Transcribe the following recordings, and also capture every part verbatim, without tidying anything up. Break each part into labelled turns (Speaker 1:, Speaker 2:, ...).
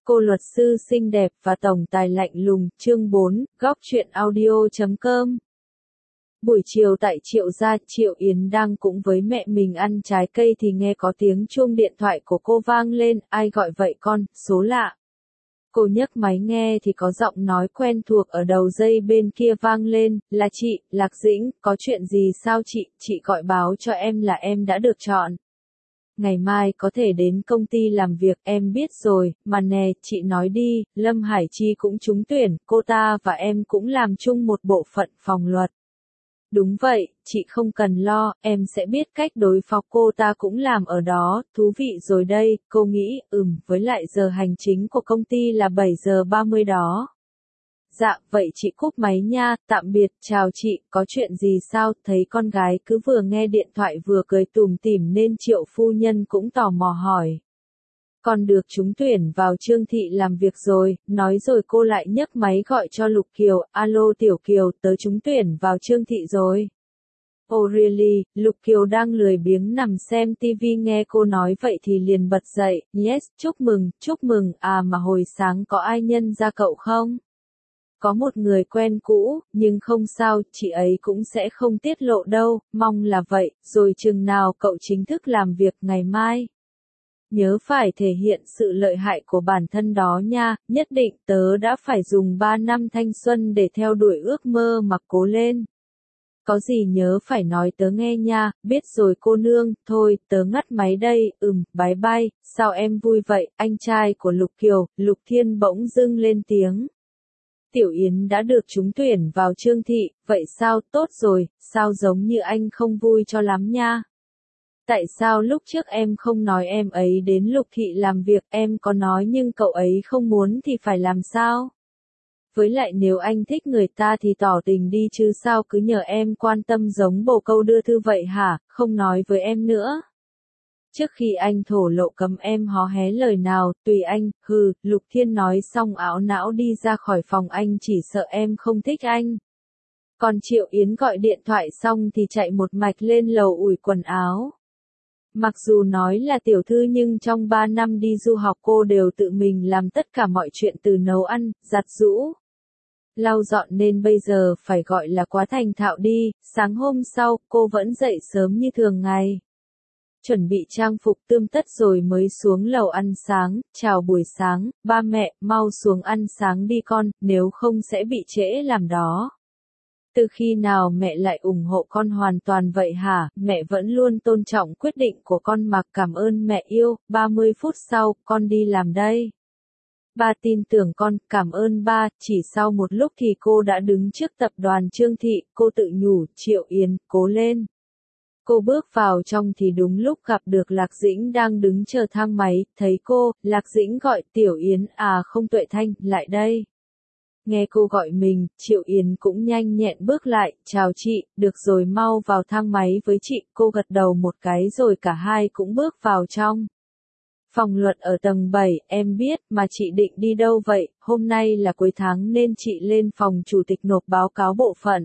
Speaker 1: Cô luật sư xinh đẹp và tổng tài lạnh lùng, chương bốn, góc truyện audio chấm com. Buổi chiều tại Triệu gia, Triệu Yến đang cũng với mẹ mình ăn trái cây thì nghe có tiếng chuông điện thoại của cô vang lên, ai gọi vậy con, số lạ. Cô nhấc máy nghe thì có giọng nói quen thuộc ở đầu dây bên kia vang lên, là chị, Lạc Dĩnh, có chuyện gì sao chị, chị gọi báo cho em là em đã được chọn. Ngày mai có thể đến công ty làm việc, em biết rồi, mà nè, chị nói đi, Lâm Hải Chi cũng trúng tuyển, cô ta và em cũng làm chung một bộ phận phòng luật. Đúng vậy, chị không cần lo, em sẽ biết cách đối phó, cô ta cũng làm ở đó, thú vị rồi đây, cô nghĩ, ừm, với lại giờ hành chính của công ty là bảy giờ ba mươi đó. Dạ, vậy chị cúp máy nha, tạm biệt, chào chị, có chuyện gì sao, thấy con gái cứ vừa nghe điện thoại vừa cười tủm tỉm nên Triệu phu nhân cũng tò mò hỏi. Con được trúng tuyển vào Trương Thị làm việc rồi, nói rồi cô lại nhấc máy gọi cho Lục Kiều, alo Tiểu Kiều, tớ trúng tuyển vào Trương Thị rồi. Oh really, Lục Kiều đang lười biếng nằm xem tivi nghe cô nói vậy thì liền bật dậy, yes, chúc mừng, chúc mừng, à mà hồi sáng có ai nhân ra cậu không? Có một người quen cũ, nhưng không sao, chị ấy cũng sẽ không tiết lộ đâu, mong là vậy, rồi chừng nào cậu chính thức làm việc ngày mai. Nhớ phải thể hiện sự lợi hại của bản thân đó nha, nhất định tớ đã phải dùng ba năm thanh xuân để theo đuổi ước mơ mà cố lên. Có gì nhớ phải nói tớ nghe nha, biết rồi cô nương, thôi, tớ ngắt máy đây, ừm, bye bye, sao em vui vậy, anh trai của Lục Kiều, Lục Thiên bỗng dưng lên tiếng. Tiểu Yến đã được trúng tuyển vào Trương Thị, vậy sao, tốt rồi, sao giống như anh không vui cho lắm nha. Tại sao lúc trước em không nói em ấy đến Lục Thị làm việc, em có nói nhưng cậu ấy không muốn thì phải làm sao? Với lại nếu anh thích người ta thì tỏ tình đi chứ sao cứ nhờ em quan tâm giống bồ câu đưa thư vậy hả, không nói với em nữa. Trước khi anh thổ lộ cấm em hó hé lời nào, tùy anh, hừ, Lục Thiên nói xong ảo não đi ra khỏi phòng, anh chỉ sợ em không thích anh. Còn Triệu Yến gọi điện thoại xong thì chạy một mạch lên lầu ủi quần áo. Mặc dù nói là tiểu thư nhưng trong ba năm đi du học cô đều tự mình làm tất cả mọi chuyện từ nấu ăn, giặt giũ, lau dọn nên bây giờ phải gọi là quá thành thạo đi. Sáng hôm sau, cô vẫn dậy sớm như thường ngày. Chuẩn bị trang phục tươm tất rồi mới xuống lầu ăn sáng, chào buổi sáng, ba mẹ, mau xuống ăn sáng đi con, nếu không sẽ bị trễ làm đó. Từ khi nào mẹ lại ủng hộ con hoàn toàn vậy hả, mẹ vẫn luôn tôn trọng quyết định của con mà, cảm ơn mẹ yêu, ba mươi phút sau, con đi làm đây. Ba tin tưởng con, cảm ơn ba, chỉ sau một lúc thì cô đã đứng trước tập đoàn Trương Thị, cô tự nhủ, Triệu Yến, cố lên. Cô bước vào trong thì đúng lúc gặp được Lạc Dĩnh đang đứng chờ thang máy, thấy cô, Lạc Dĩnh gọi, Tiểu Yến, à không Tuệ Thanh, lại đây. Nghe cô gọi mình, Triệu Yến cũng nhanh nhẹn bước lại, chào chị, được rồi mau vào thang máy với chị, cô gật đầu một cái rồi cả hai cũng bước vào trong. Phòng luật ở tầng bảy, em biết, mà chị định đi đâu vậy, hôm nay là cuối tháng nên chị lên phòng chủ tịch nộp báo cáo bộ phận.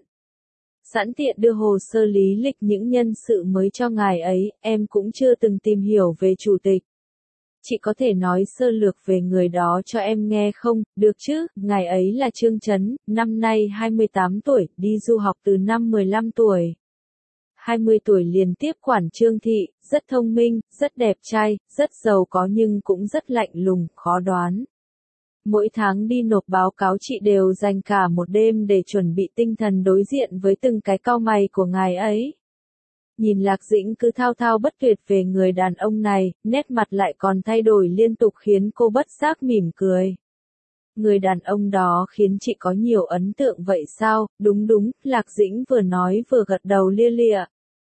Speaker 1: Sẵn tiện đưa hồ sơ lý lịch những nhân sự mới cho ngài ấy, em cũng chưa từng tìm hiểu về chủ tịch. Chị có thể nói sơ lược về người đó cho em nghe không, được chứ, ngài ấy là Trương Chấn, năm nay hai mươi tám tuổi, đi du học từ năm mười lăm tuổi. hai mươi tuổi liền tiếp quản Trương Thị, rất thông minh, rất đẹp trai, rất giàu có nhưng cũng rất lạnh lùng, khó đoán. Mỗi tháng đi nộp báo cáo chị đều dành cả một đêm để chuẩn bị tinh thần đối diện với từng cái cau mày của ngài ấy. Nhìn Lạc Dĩnh cứ thao thao bất tuyệt về người đàn ông này, nét mặt lại còn thay đổi liên tục khiến cô bất giác mỉm cười. Người đàn ông đó khiến chị có nhiều ấn tượng vậy sao, đúng đúng, Lạc Dĩnh vừa nói vừa gật đầu lia lịa.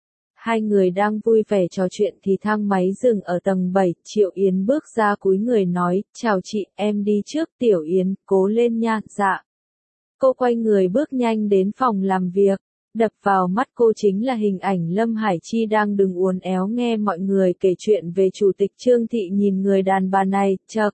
Speaker 1: Hai người đang vui vẻ trò chuyện thì thang máy dừng ở tầng bảy, Triệu Yến bước ra cúi người nói, chào chị, em đi trước, Tiểu Yến, cố lên nha, dạ. Cô quay người bước nhanh đến phòng làm việc, đập vào mắt cô chính là hình ảnh Lâm Hải Chi đang đứng uốn éo nghe mọi người kể chuyện về chủ tịch Trương Thị, nhìn người đàn bà này, chậc.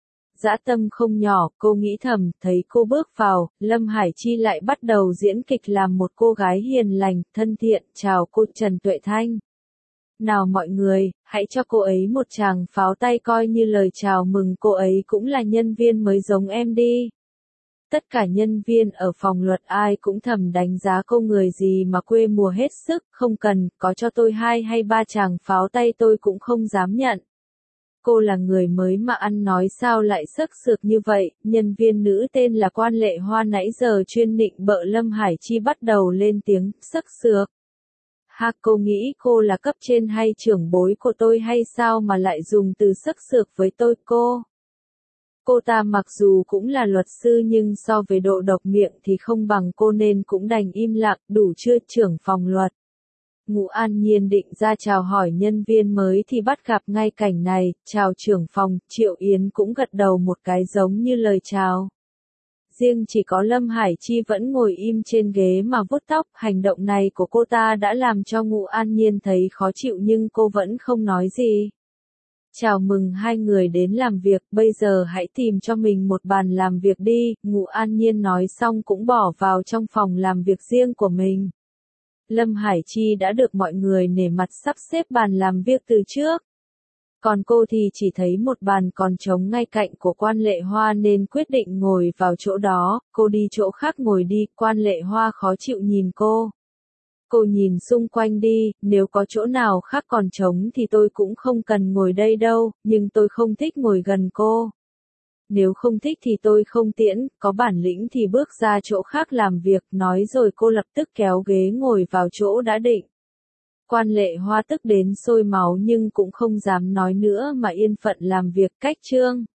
Speaker 1: Dã tâm không nhỏ, cô nghĩ thầm, thấy cô bước vào, Lâm Hải Chi lại bắt đầu diễn kịch làm một cô gái hiền lành, thân thiện, chào cô Trần Tuệ Thanh. Nào mọi người, hãy cho cô ấy một tràng pháo tay coi như lời chào mừng, cô ấy cũng là nhân viên mới giống em đi. Tất cả nhân viên ở phòng luật ai cũng thầm đánh giá cô người gì mà quê mùa hết sức, không cần, có cho tôi hai hay ba tràng pháo tay tôi cũng không dám nhận. Cô là người mới mà ăn nói sao lại sắc sược như vậy, nhân viên nữ tên là Quan Lệ Hoa nãy giờ chuyên nịnh bợ Lâm Hải Chi bắt đầu lên tiếng, sắc sược. Ha, cô nghĩ cô là cấp trên hay trưởng bối của tôi hay sao mà lại dùng từ sắc sược với tôi cô? Cô ta mặc dù cũng là luật sư nhưng so với độ độc miệng thì không bằng cô nên cũng đành im lặng, đủ chưa trưởng phòng luật. Ngũ An Nhiên định ra chào hỏi nhân viên mới thì bắt gặp ngay cảnh này, chào trưởng phòng, Triệu Yến cũng gật đầu một cái giống như lời chào. Riêng chỉ có Lâm Hải Chi vẫn ngồi im trên ghế mà vuốt tóc, hành động này của cô ta đã làm cho Ngũ An Nhiên thấy khó chịu nhưng cô vẫn không nói gì. Chào mừng hai người đến làm việc, bây giờ hãy tìm cho mình một bàn làm việc đi, Ngũ An Nhiên nói xong cũng bỏ vào trong phòng làm việc riêng của mình. Lâm Hải Chi đã được mọi người nể mặt sắp xếp bàn làm việc từ trước. Còn cô thì chỉ thấy một bàn còn trống ngay cạnh của Quan Lệ Hoa nên quyết định ngồi vào chỗ đó, cô đi chỗ khác ngồi đi, Quan Lệ Hoa khó chịu nhìn cô. Cô nhìn xung quanh đi, nếu có chỗ nào khác còn trống thì tôi cũng không cần ngồi đây đâu, nhưng tôi không thích ngồi gần cô. Nếu không thích thì tôi không tiễn, có bản lĩnh thì bước ra chỗ khác làm việc, nói rồi cô lập tức kéo ghế ngồi vào chỗ đã định. Quan Lệ Hoa tức đến sôi máu nhưng cũng không dám nói nữa mà yên phận làm việc cách chương.